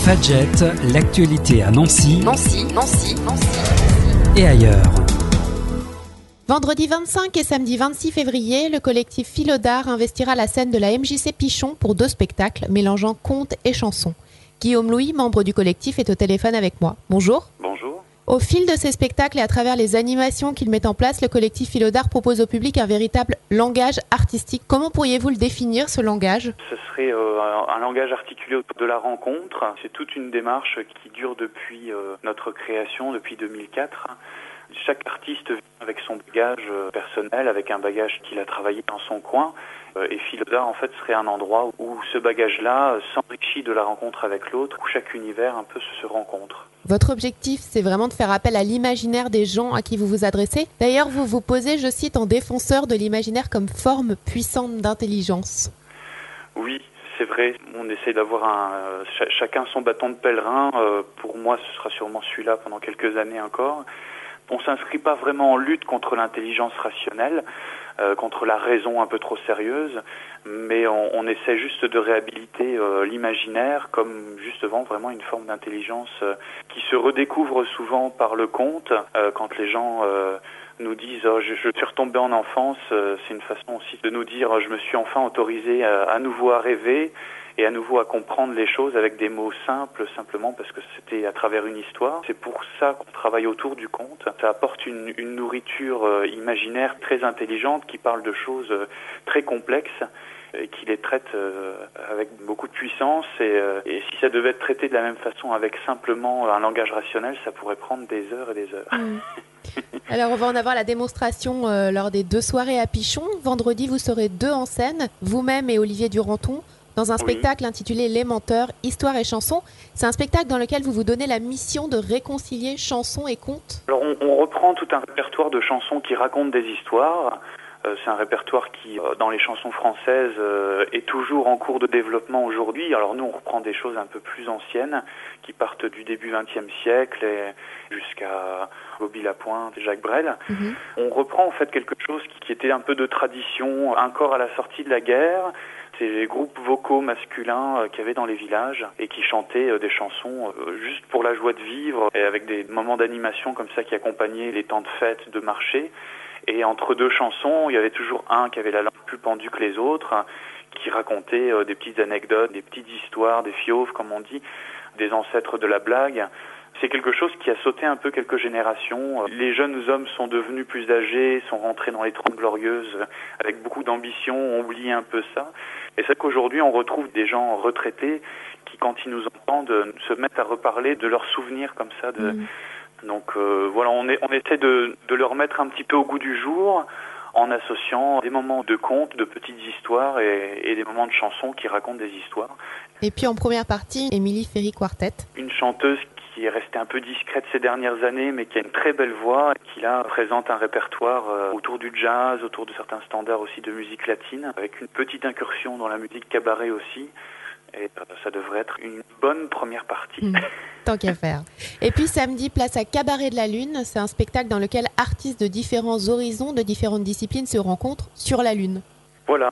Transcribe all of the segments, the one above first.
Fadjet, l'actualité à Nancy et ailleurs. Vendredi 25 et samedi 26 février, le collectif Philo d'Art investira la scène de la MJC Pichon pour 2 spectacles mélangeant contes et chansons. Guillaume Louis, membre du collectif, est au téléphone avec moi. Bonjour. Bonjour. Au fil de ces spectacles et à travers les animations qu'il met en place, le collectif Philo d'Art propose au public un véritable langage artistique. Comment pourriez-vous le définir, ce langage ? Ce serait un langage articulé autour de la rencontre. C'est toute une démarche qui dure depuis notre création, depuis 2004. Chaque artiste vient avec son bagage personnel, avec un bagage qu'il a travaillé dans son coin. Et Philo d'Art, en fait, serait un endroit où ce bagage-là s'enrichit de la rencontre avec l'autre, où chaque univers un peu se rencontre. Votre objectif, c'est vraiment de faire appel à l'imaginaire des gens à qui vous vous adressez. D'ailleurs, vous vous posez, je cite, en défenseur de l'imaginaire comme forme puissante d'intelligence. Oui, c'est vrai. On essaie d'avoir chacun son bâton de pèlerin. Pour moi, ce sera sûrement celui-là pendant quelques années encore. On ne s'inscrit pas vraiment en lutte contre l'intelligence rationnelle, contre la raison un peu trop sérieuse, mais on essaie juste de réhabiliter l'imaginaire comme justement vraiment une forme d'intelligence qui se redécouvre souvent par le conte. Quand les gens nous disent je suis retombé en enfance, c'est une façon aussi de nous dire je me suis enfin autorisé à nouveau à rêver et à nouveau à comprendre les choses avec des mots simples, simplement parce que c'était à travers une histoire. C'est pour ça qu'on travaille autour du conte. Ça apporte une nourriture imaginaire très intelligente qui parle de choses très complexes et qui les traite avec beaucoup de puissance. Et si ça devait être traité de la même façon avec simplement un langage rationnel, ça pourrait prendre des heures et des heures. Alors on va en avoir la démonstration lors des 2 soirées à Pichon. Vendredi, vous serez 2 en scène, vous-même et Olivier Duranton, dans un spectacle intitulé Les Menteurs, Histoire et Chansons. C'est un spectacle dans lequel vous vous donnez la mission de réconcilier chansons et contes. Alors on reprend tout un répertoire de chansons qui racontent des histoires. C'est un répertoire qui, dans les chansons françaises, est toujours en cours de développement aujourd'hui. Alors nous, on reprend des choses un peu plus anciennes, qui partent du début XXe siècle et jusqu'à Bobby Lapointe et Jacques Brel. On reprend en fait quelque chose qui était un peu de tradition, encore à la sortie de la guerre. C'est les groupes vocaux masculins qu'il y avait dans les villages et qui chantaient des chansons juste pour la joie de vivre, et avec des moments d'animation comme ça qui accompagnaient les temps de fête, de marché. Et entre 2 chansons, il y avait toujours un qui avait la langue plus pendue que les autres, qui racontait des petites anecdotes, des petites histoires, des fiauves comme on dit, des ancêtres de la blague. C'est quelque chose qui a sauté un peu quelques générations. Les jeunes hommes sont devenus plus âgés, sont rentrés dans les 30 glorieuses avec beaucoup d'ambition, ont oublié un peu ça. Et c'est qu'aujourd'hui, on retrouve des gens retraités qui, quand ils nous entendent, se mettent à reparler de leurs souvenirs comme ça. Donc voilà, on essaie de le remettre un petit peu au goût du jour en associant des moments de contes, de petites histoires et des moments de chansons qui racontent des histoires. Et puis en première partie, Émilie Ferry-Quartet. Une chanteuse qui est restée un peu discrète ces dernières années, mais qui a une très belle voix, qui là présente un répertoire autour du jazz, autour de certains standards aussi de musique latine, avec une petite incursion dans la musique cabaret aussi. Et ça devrait être une bonne première partie. Tant qu'à faire. Et puis samedi, place à Cabaret de la Lune. C'est un spectacle dans lequel artistes de différents horizons, de différentes disciplines se rencontrent sur la Lune. Voilà.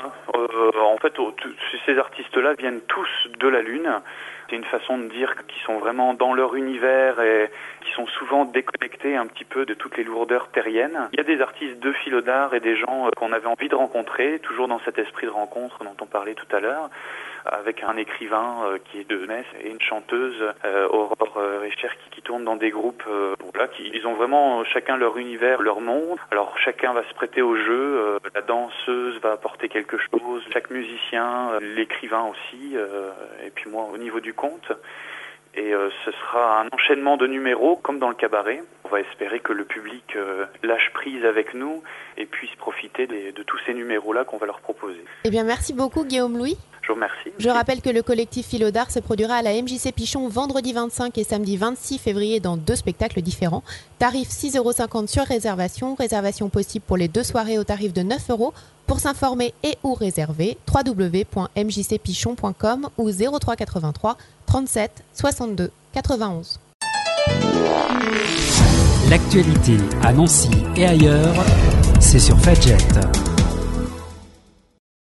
En fait, ces artistes-là viennent tous de la Lune. C'est une façon de dire qu'ils sont vraiment dans leur univers et qui sont souvent déconnectés un petit peu de toutes les lourdeurs terriennes. Il y a des artistes de Philo d'Art et des gens qu'on avait envie de rencontrer, toujours dans cet esprit de rencontre dont on parlait tout à l'heure, avec un écrivain qui est de Metz et une chanteuse, Aurore Richer, qui tourne dans des groupes. Ils ont vraiment chacun leur univers, leur monde. Alors chacun va se prêter au jeu. La danseuse va apporter quelque chose, chaque musicien, l'écrivain aussi, et puis moi au niveau du conte. Et ce sera un enchaînement de numéros comme dans le cabaret. On va espérer que le public lâche prise avec nous et puisse profiter de tous ces numéros-là qu'on va leur proposer. Eh bien, merci beaucoup Guillaume Louis. Je vous remercie. Je rappelle que le collectif Philo d'Art se produira à la MJC Pichon vendredi 25 et samedi 26 février dans 2 spectacles différents. Tarif 6,50 € sur réservation. Réservation possible pour les 2 soirées au tarif de 9 €. Pour s'informer et ou réserver, www.mjcpichon.com ou 03 83 37 62 91. L'actualité à Nancy et ailleurs, c'est sur Fadjet.